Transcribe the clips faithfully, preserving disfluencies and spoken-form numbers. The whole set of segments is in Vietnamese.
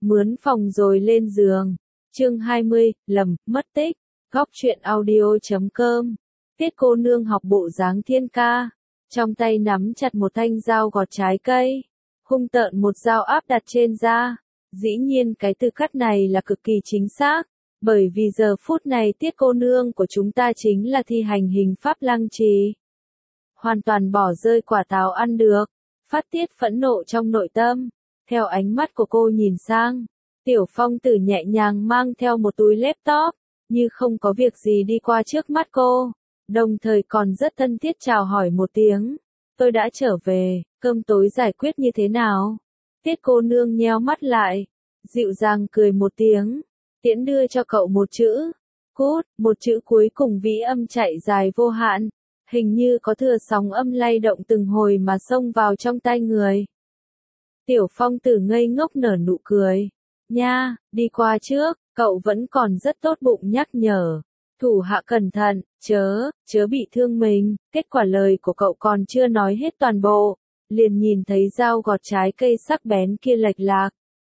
Mướn phòng rồi lên giường. Chương hai mươi, lầm, mất tích. Góc truyện audio chấm com. Tiết cô nương học bộ dáng thiên ca. Trong tay nắm chặt một thanh dao gọt trái cây. Hung tợn một dao áp đặt trên da. Dĩ nhiên cái từ cắt này là cực kỳ chính xác. Bởi vì giờ phút này tiết cô nương của chúng ta chính là thi hành hình pháp lăng trì. Hoàn toàn bỏ rơi quả táo ăn được. Phát tiết phẫn nộ trong nội tâm. Theo ánh mắt của cô nhìn sang, Tiểu Phong Tử nhẹ nhàng mang theo một túi laptop, như không có việc gì đi qua trước mắt cô, đồng thời còn rất thân thiết chào hỏi một tiếng. Tôi đã trở về, cơm tối giải quyết như thế nào? Tiết cô nương nheo mắt lại, dịu dàng cười một tiếng, tiễn đưa cho cậu một chữ, cút, một chữ cuối cùng vĩ âm chạy dài vô hạn, hình như có thừa sóng âm lay động từng hồi mà xông vào trong tai người. Tiểu Phong Tử ngây ngốc nở nụ cười. Nha, đi qua trước, cậu vẫn còn rất tốt bụng nhắc nhở. Thủ hạ cẩn thận, chớ, chớ bị thương mình. Kết quả lời của cậu còn chưa nói hết toàn bộ. Liền nhìn thấy dao gọt trái cây sắc bén kia lệch lạc.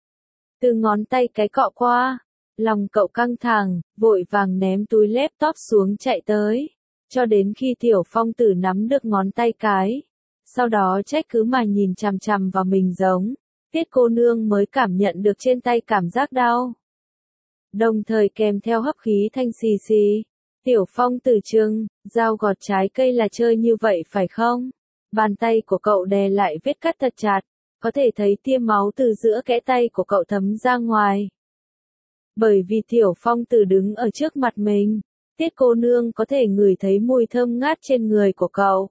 Từ ngón tay cái cọ qua. Lòng cậu căng thẳng, vội vàng ném túi laptop xuống chạy tới. Cho đến khi Tiểu Phong Tử nắm được ngón tay cái. Sau đó trách cứ mà nhìn chằm chằm vào mình giống, Tiết cô nương mới cảm nhận được trên tay cảm giác đau. Đồng thời kèm theo hấp khí thanh xì xì. Tiểu Phong Tử trừng, dao gọt trái cây là chơi như vậy phải không? Bàn tay của cậu đè lại vết cắt thật chặt, có thể thấy tia máu từ giữa kẽ tay của cậu thấm ra ngoài. Bởi vì Tiểu Phong Tử đứng ở trước mặt mình, Tiết cô nương có thể ngửi thấy mùi thơm ngát trên người của cậu.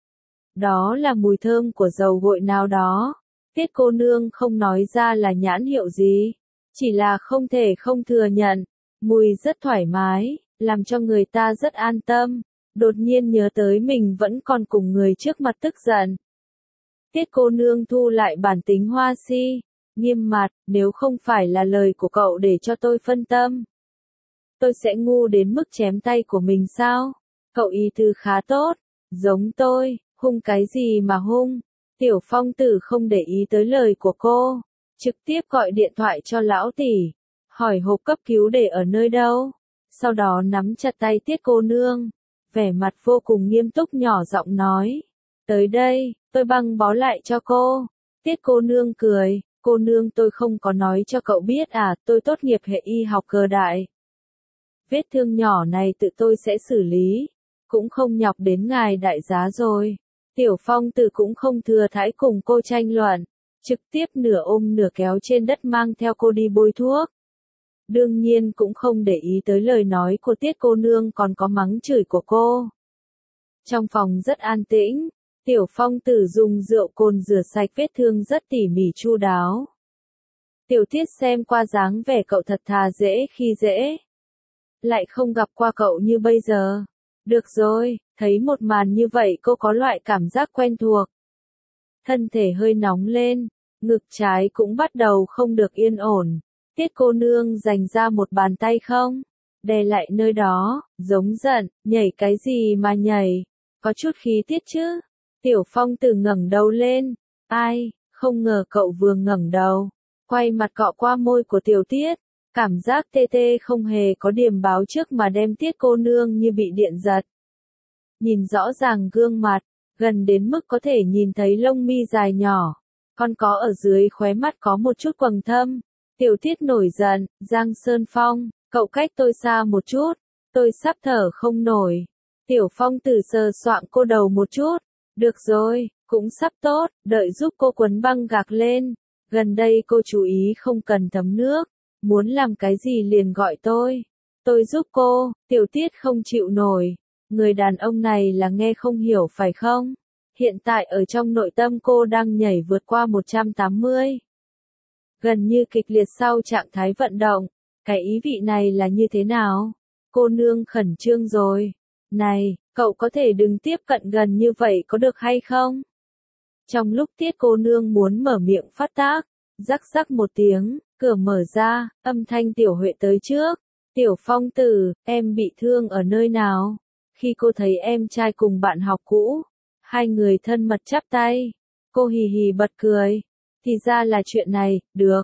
Đó là mùi thơm của dầu gội nào đó. Tiết cô nương không nói ra là nhãn hiệu gì. Chỉ là không thể không thừa nhận. Mùi rất thoải mái, làm cho người ta rất an tâm. Đột nhiên nhớ tới mình vẫn còn cùng người trước mặt tức giận. Tiết cô nương thu lại bản tính hoa si. Nghiêm mặt, nếu không phải là lời của cậu để cho tôi phân tâm. Tôi sẽ ngu đến mức chém tay của mình sao? Cậu ý tư khá tốt. Giống tôi. Hung cái gì mà hung? Tiểu Phong Tử không để ý tới lời của cô, trực tiếp gọi điện thoại cho lão tỷ, hỏi hộp cấp cứu để ở nơi đâu, sau đó nắm chặt tay Tiết cô nương, vẻ mặt vô cùng nghiêm túc nhỏ giọng nói, tới đây, tôi băng bó lại cho cô. Tiết cô nương cười, cô nương tôi không có nói cho cậu biết à, tôi tốt nghiệp hệ y học cơ đại. Vết thương nhỏ này tự tôi sẽ xử lý, cũng không nhọc đến ngài đại giá rồi. Tiểu Phong Tử cũng không thừa thãi cùng cô tranh luận, trực tiếp nửa ôm nửa kéo trên đất mang theo cô đi bôi thuốc. Đương nhiên cũng không để ý tới lời nói của Tiết cô nương còn có mắng chửi của cô. Trong phòng rất an tĩnh, Tiểu Phong Tử dùng rượu cồn rửa sạch vết thương rất tỉ mỉ chu đáo. Tiểu Tiết xem qua dáng vẻ cậu thật thà dễ khi dễ. Lại không gặp qua cậu như bây giờ. Được rồi, thấy một màn như vậy cô có loại cảm giác quen thuộc. Thân thể hơi nóng lên, ngực trái cũng bắt đầu không được yên ổn. Tiết cô nương dành ra một bàn tay không? Đè lại nơi đó, giống giận, nhảy cái gì mà nhảy? Có chút khí tiết chứ? Tiểu Phong Tử ngẩng đầu lên. Ai, không ngờ cậu vừa ngẩng đầu. Quay mặt cọ qua môi của Tiểu Tiết. Cảm giác tê tê không hề có điểm báo trước mà đem Tiết cô nương như bị điện giật. Nhìn rõ ràng gương mặt, gần đến mức có thể nhìn thấy lông mi dài nhỏ. Còn có ở dưới khóe mắt có một chút quầng thâm. Tiểu Tiết nổi giận, Giang Sơn Phong, cậu cách tôi xa một chút, tôi sắp thở không nổi. Tiểu Phong Tử sờ soạng cô đầu một chút. Được rồi, cũng sắp tốt, đợi giúp cô quấn băng gạc lên. Gần đây cô chú ý không cần thấm nước. Muốn làm cái gì liền gọi tôi. Tôi giúp cô. Tiểu Tiết không chịu nổi. Người đàn ông này là nghe không hiểu phải không? Hiện tại ở trong nội tâm cô đang nhảy vượt qua một trăm tám mươi. Gần như kịch liệt sau trạng thái vận động. Cái ý vị này là như thế nào? Cô nương khẩn trương rồi. Này, cậu có thể đừng tiếp cận gần như vậy có được hay không? Trong lúc Tiết cô nương muốn mở miệng phát tác, rắc rắc một tiếng. Cửa mở ra, âm thanh Tiểu Huệ tới trước. Tiểu Phong Tử, em bị thương ở nơi nào? Khi cô thấy em trai cùng bạn học cũ, hai người thân mật chắp tay. Cô hì hì bật cười. Thì ra là chuyện này, được.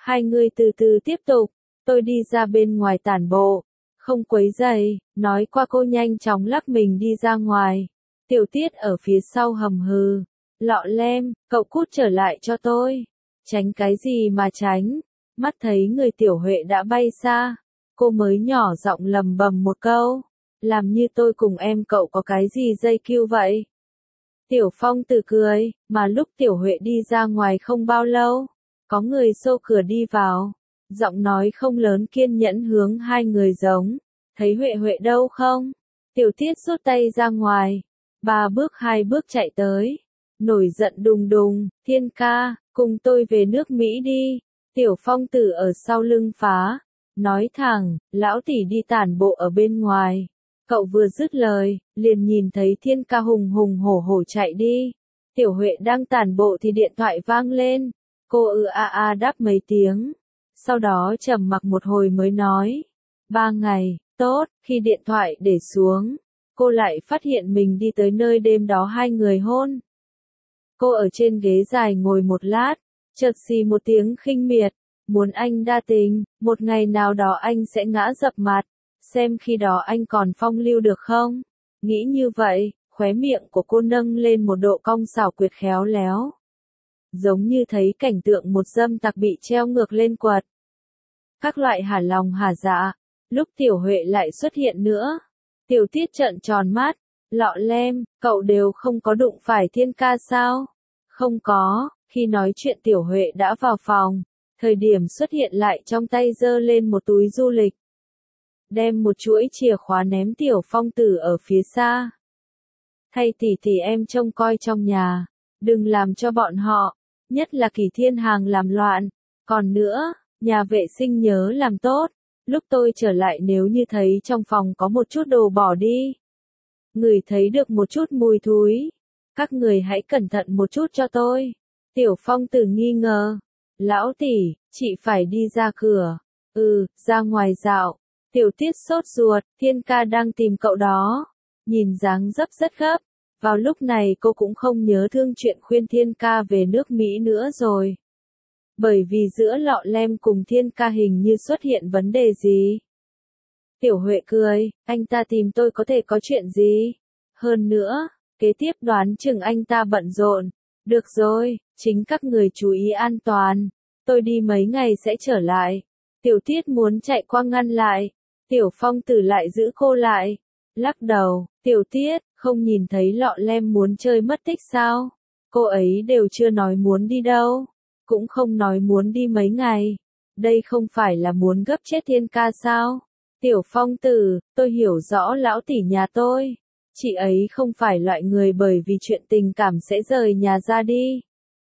Hai người từ từ tiếp tục, tôi đi ra bên ngoài tản bộ, không quấy rầy, nói qua cô nhanh chóng lắc mình đi ra ngoài. Tiểu Tiết ở phía sau hầm hừ, Lọ Lem, cậu cút trở lại cho tôi. Tránh cái gì mà tránh, mắt thấy người Tiểu Huệ đã bay xa, cô mới nhỏ giọng lầm bầm một câu, làm như tôi cùng em cậu có cái gì dây cưu vậy. Tiểu Phong Tử cười, mà lúc Tiểu Huệ đi ra ngoài không bao lâu, có người xô cửa đi vào, giọng nói không lớn kiên nhẫn hướng hai người giống, thấy Huệ Huệ đâu không? Tiểu Tiết rút tay ra ngoài, ba bước hai bước chạy tới, nổi giận đùng đùng, Thiên ca, cùng tôi về nước Mỹ đi. Tiểu Phong Tử ở sau lưng phá, nói thẳng, lão tỷ đi tản bộ ở bên ngoài. Cậu vừa dứt lời, liền nhìn thấy Thiên ca hùng hùng hổ hổ chạy đi. Tiểu Huệ đang tản bộ thì điện thoại vang lên, cô ư a a đáp mấy tiếng, sau đó trầm mặc một hồi mới nói, ba ngày, tốt. Khi điện thoại để xuống, cô lại phát hiện mình đi tới nơi đêm đó hai người hôn. Cô ở trên ghế dài ngồi một lát, chợt xì một tiếng khinh miệt, muốn anh đa tình, một ngày nào đó anh sẽ ngã dập mặt, xem khi đó anh còn phong lưu được không? Nghĩ như vậy, khóe miệng của cô nâng lên một độ cong xảo quyệt khéo léo. Giống như thấy cảnh tượng một dâm tặc bị treo ngược lên quật. Các loại hả lòng hả dạ, lúc Tiểu Huệ lại xuất hiện nữa. Tiểu Tiết trợn tròn mắt, Lọ Lem, cậu đều không có đụng phải Thiên ca sao? Không có. Khi nói chuyện Tiểu Huệ đã vào phòng, thời điểm xuất hiện lại trong tay giơ lên một túi du lịch. Đem một chuỗi chìa khóa ném Tiểu Phong Tử ở phía xa. Thay tỷ tỷ em trông coi trong nhà, đừng làm cho bọn họ, nhất là Kỳ Thiên Hàng làm loạn. Còn nữa, nhà vệ sinh nhớ làm tốt, lúc tôi trở lại nếu như thấy trong phòng có một chút đồ bỏ đi. Ngửi thấy được một chút mùi thúi, các người hãy cẩn thận một chút cho tôi. Tiểu Phong Tử nghi ngờ, lão tỷ, chị phải đi ra cửa. Ừ, ra ngoài dạo. Tiểu Tiết sốt ruột, Thiên ca đang tìm cậu đó. Nhìn dáng dấp rất gấp. Vào lúc này cô cũng không nhớ thương chuyện khuyên Thiên ca về nước Mỹ nữa rồi. Bởi vì giữa Lọ Lem cùng Thiên ca hình như xuất hiện vấn đề gì. Tiểu Huệ cười, anh ta tìm tôi có thể có chuyện gì? Hơn nữa, kế tiếp đoán chừng anh ta bận rộn. Được rồi, chính các người chú ý an toàn. Tôi đi mấy ngày sẽ trở lại. Tiểu Tiết muốn chạy qua ngăn lại. Tiểu Phong Tử lại giữ cô lại. Lắc đầu, Tiểu Tiết, không nhìn thấy Lọ Lem muốn chơi mất tích sao? Cô ấy đều chưa nói muốn đi đâu. Cũng không nói muốn đi mấy ngày. Đây không phải là muốn gấp chết Thiên ca sao? Tiểu Phong Tử, tôi hiểu rõ lão tỷ nhà tôi. Chị ấy không phải loại người bởi vì chuyện tình cảm sẽ rời nhà ra đi.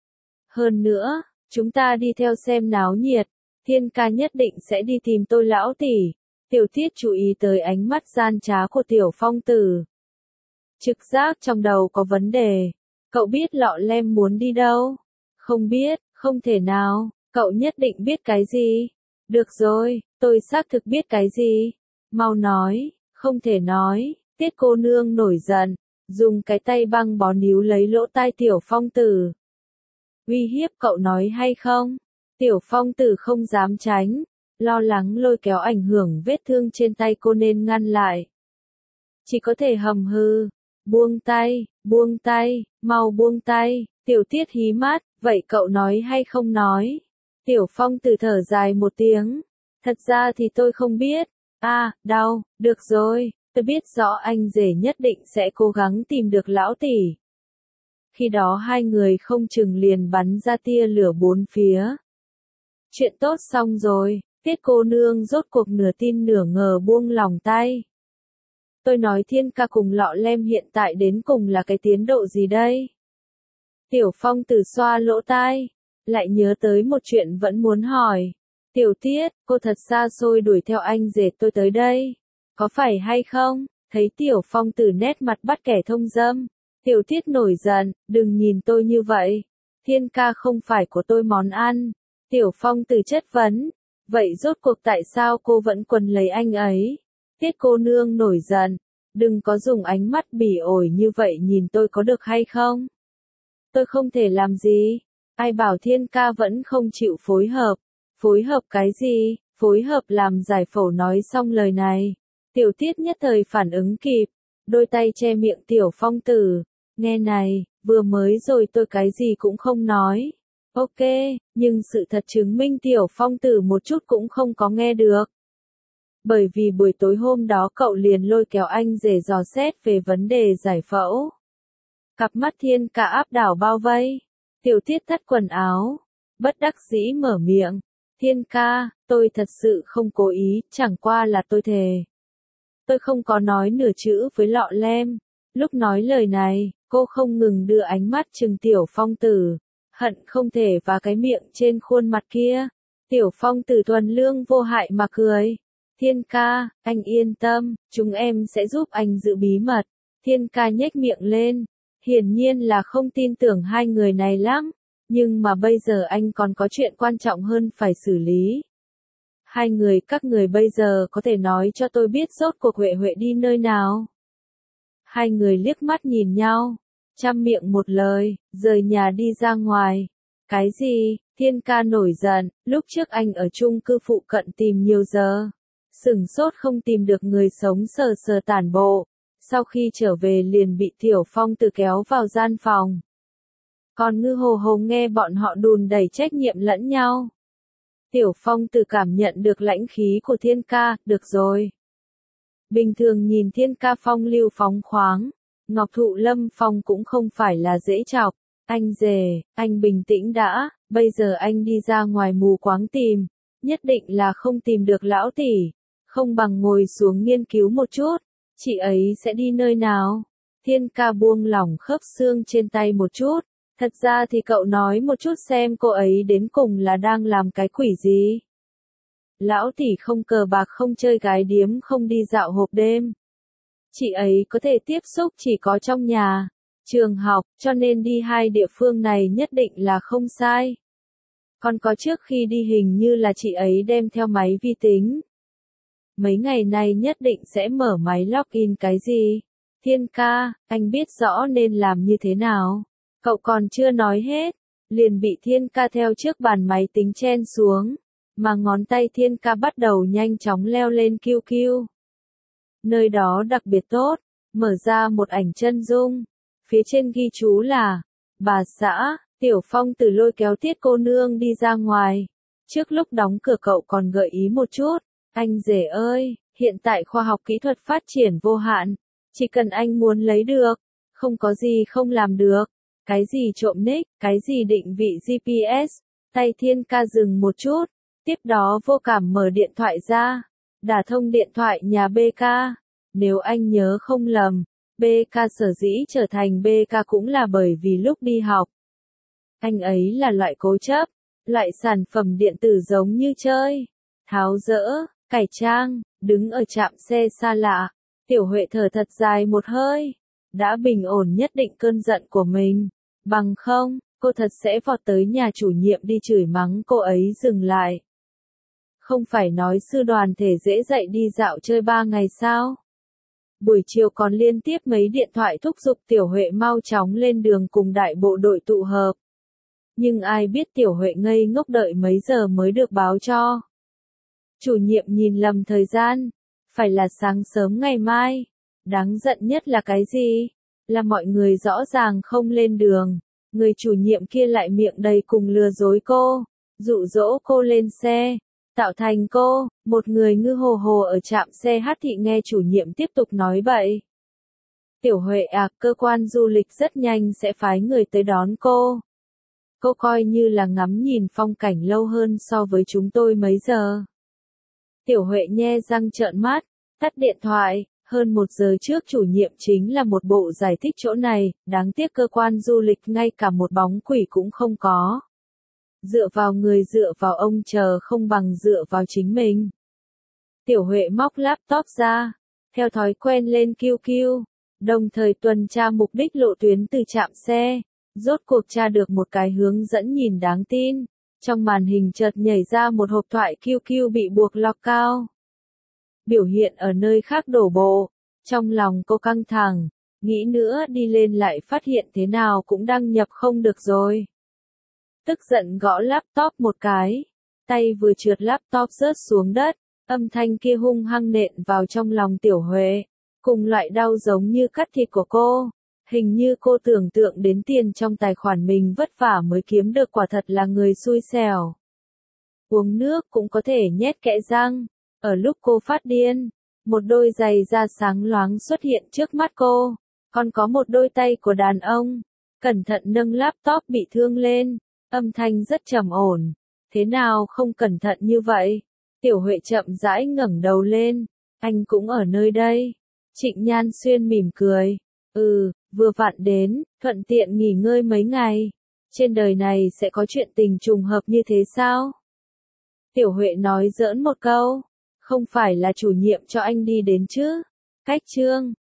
Hơn nữa, chúng ta đi theo xem náo nhiệt. Thiên ca nhất định sẽ đi tìm tôi lão tỷ. Tiểu Tiết chú ý tới ánh mắt gian trá của Tiểu Phong Tử. Trực giác trong đầu có vấn đề. Cậu biết Lọ Lem muốn đi đâu? Không biết, không thể nào. Cậu nhất định biết cái gì? Được rồi, tôi xác thực biết cái gì. Mau nói, không thể nói. Tiết cô nương nổi giận, dùng cái tay băng bó níu lấy lỗ tai Tiểu Phong Tử. Uy hiếp cậu nói hay không? Tiểu Phong Tử không dám tránh, lo lắng lôi kéo ảnh hưởng vết thương trên tay cô nên ngăn lại. Chỉ có thể hầm hư, buông tay, buông tay, mau buông tay. Tiểu Tiết hí mắt, vậy cậu nói hay không nói? Tiểu Phong Tử thở dài một tiếng, thật ra thì tôi không biết. À, đau, được rồi. Tôi biết rõ anh rể nhất định sẽ cố gắng tìm được lão tỷ. Khi đó hai người không chừng liền bắn ra tia lửa bốn phía. Chuyện tốt xong rồi, Tiết cô nương rốt cuộc nửa tin nửa ngờ buông lòng tay. Tôi nói Thiên ca cùng Lọ Lem hiện tại đến cùng là cái tiến độ gì đây? Tiểu Phong Tử xoa lỗ tai, lại nhớ tới một chuyện vẫn muốn hỏi. Tiểu Tiết, cô thật xa xôi đuổi theo anh rể tôi tới đây. Có phải hay không? Thấy Tiểu Phong Tử nét mặt bắt kẻ thông dâm. Tiểu Tiết nổi giận, đừng nhìn tôi như vậy. Thiên ca không phải của tôi món ăn. Tiểu Phong Tử chất vấn. Vậy rốt cuộc tại sao cô vẫn quấn lấy anh ấy? Tiết cô nương nổi giận. Đừng có dùng ánh mắt bỉ ổi như vậy nhìn tôi có được hay không? Tôi không thể làm gì. Ai bảo Thiên ca vẫn không chịu phối hợp. Phối hợp cái gì? Phối hợp làm giải phẫu. Nói xong lời này, Tiểu Tiết nhất thời phản ứng kịp, đôi tay che miệng Tiểu Phong Tử. Nghe này, vừa mới rồi tôi cái gì cũng không nói. Ok, nhưng sự thật chứng minh Tiểu Phong Tử một chút cũng không có nghe được. Bởi vì buổi tối hôm đó cậu liền lôi kéo anh rể dò xét về vấn đề giải phẫu. Cặp mắt Thiên Ca áp đảo bao vây. Tiểu Tiết thắt quần áo, bất đắc dĩ mở miệng. Thiên Ca, tôi thật sự không cố ý, chẳng qua là tôi thề. Tôi không có nói nửa chữ với Lọ Lem. Lúc nói lời này, cô không ngừng đưa ánh mắt trừng Tiểu Phong Tử, hận không thể và cái miệng trên khuôn mặt kia. Tiểu Phong Tử thuần lương vô hại mà cười. Thiên Ca, anh yên tâm, chúng em sẽ giúp anh giữ bí mật. Thiên Ca nhếch miệng lên, hiển nhiên là không tin tưởng hai người này lắm, nhưng mà bây giờ anh còn có chuyện quan trọng hơn phải xử lý. Hai người các người bây giờ có thể nói cho tôi biết rốt cuộc Huệ Huệ đi nơi nào. Hai người liếc mắt nhìn nhau, chăm miệng một lời, rời nhà đi ra ngoài. Cái gì? Thiên Ca nổi giận, lúc trước anh ở chung cư phụ cận tìm nhiều giờ. Sửng sốt không tìm được người sống sờ sờ tản bộ. Sau khi trở về liền bị Tiểu Phong Tử kéo vào gian phòng. Còn Ngư Hồ Hồ nghe bọn họ đùn đẩy trách nhiệm lẫn nhau. Tiểu Phong Tử cảm nhận được lãnh khí của Thiên Ca, được rồi. Bình thường nhìn Thiên Ca phong lưu phóng khoáng, Ngọc Thụ Lâm Phong cũng không phải là dễ chọc. Anh rể, anh bình tĩnh đã, bây giờ anh đi ra ngoài mù quáng tìm, nhất định là không tìm được lão tỷ, không bằng ngồi xuống nghiên cứu một chút, chị ấy sẽ đi nơi nào? Thiên Ca buông lỏng khớp xương trên tay một chút, thật ra thì cậu nói một chút xem cô ấy đến cùng là đang làm cái quỷ gì? Lão tỷ không cờ bạc không chơi gái điếm không đi dạo hộp đêm. Chị ấy có thể tiếp xúc chỉ có trong nhà, trường học, cho nên đi hai địa phương này nhất định là không sai. Còn có trước khi đi hình như là chị ấy đem theo máy vi tính. Mấy ngày này nhất định sẽ mở máy login cái gì? Thiên Ca, anh biết rõ nên làm như thế nào. Cậu còn chưa nói hết, liền bị Thiên Ca theo trước bàn máy tính chen xuống, mà ngón tay Thiên Ca bắt đầu nhanh chóng leo lên Q Q. Nơi đó đặc biệt tốt, mở ra một ảnh chân dung, phía trên ghi chú là, bà xã, Tiểu Phong Tử lôi kéo Tiết cô nương đi ra ngoài. Trước lúc đóng cửa cậu còn gợi ý một chút, anh rể ơi, hiện tại khoa học kỹ thuật phát triển vô hạn, chỉ cần anh muốn lấy được, không có gì không làm được. Cái gì trộm nick, cái gì định vị G P S, tay Thiên Ca dừng một chút, tiếp đó vô cảm mở điện thoại ra, đả thông điện thoại nhà B K. Nếu anh nhớ không lầm, B K sở dĩ trở thành B K cũng là bởi vì lúc đi học. Anh ấy là loại cố chấp, loại sản phẩm điện tử giống như chơi, tháo dỡ, cải trang, đứng ở trạm xe xa lạ. Tiểu Huệ thở thật dài một hơi, đã bình ổn nhất định cơn giận của mình. Bằng không, cô thật sẽ vọt tới nhà chủ nhiệm đi chửi mắng cô ấy dừng lại. Không phải nói sư đoàn thể dễ dạy đi dạo chơi ba ngày sao? Buổi chiều còn liên tiếp mấy điện thoại thúc giục Tiểu Huệ mau chóng lên đường cùng đại bộ đội tụ hợp. Nhưng ai biết Tiểu Huệ ngây ngốc đợi mấy giờ mới được báo cho. Chủ nhiệm nhìn lầm thời gian, phải là sáng sớm ngày mai. Đáng giận nhất là cái gì? Là mọi người rõ ràng không lên đường, người chủ nhiệm kia lại miệng đầy cùng lừa dối cô, dụ dỗ cô lên xe, tạo thành cô, một người Ngư Hồ Hồ ở trạm xe hát thị nghe chủ nhiệm tiếp tục nói bậy. Tiểu Huệ à, cơ quan du lịch rất nhanh sẽ phái người tới đón cô. Cô coi như là ngắm nhìn phong cảnh lâu hơn so với chúng tôi mấy giờ. Tiểu Huệ nhe răng trợn mắt, tắt điện thoại. Hơn một giờ trước chủ nhiệm chính là một bộ giải thích chỗ này, đáng tiếc cơ quan du lịch ngay cả một bóng quỷ cũng không có. Dựa vào người dựa vào ông chờ không bằng dựa vào chính mình. Tiểu Huệ móc laptop ra, theo thói quen lên Q Q, đồng thời tuần tra mục đích lộ tuyến từ trạm xe, rốt cuộc tra được một cái hướng dẫn nhìn đáng tin. Trong màn hình chợt nhảy ra một hộp thoại Q Q bị buộc lock cao. Biểu hiện ở nơi khác đổ bộ, trong lòng cô căng thẳng, nghĩ nữa đi lên lại phát hiện thế nào cũng đăng nhập không được rồi. Tức giận gõ laptop một cái, tay vừa trượt laptop rớt xuống đất, âm thanh kia hung hăng nện vào trong lòng Tiểu Huệ, cùng loại đau giống như cắt thịt của cô. Hình như cô tưởng tượng đến tiền trong tài khoản mình vất vả mới kiếm được, quả thật là người xui xẻo. Uống nước cũng có thể nhét kẽ răng. Ở lúc cô phát điên, một đôi giày da sáng loáng xuất hiện trước mắt cô, còn có một đôi tay của đàn ông, cẩn thận nâng laptop bị thương lên, âm thanh rất trầm ổn. Thế nào không cẩn thận như vậy? Tiểu Huệ chậm rãi ngẩng đầu lên, anh cũng ở nơi đây. Trịnh Nhan Xuyên mỉm cười, ừ, vừa vặn đến, thuận tiện nghỉ ngơi mấy ngày. Trên đời này sẽ có chuyện tình trùng hợp như thế sao? Tiểu Huệ nói giỡn một câu, không phải là chủ nhiệm cho anh đi đến chứ? Cách chương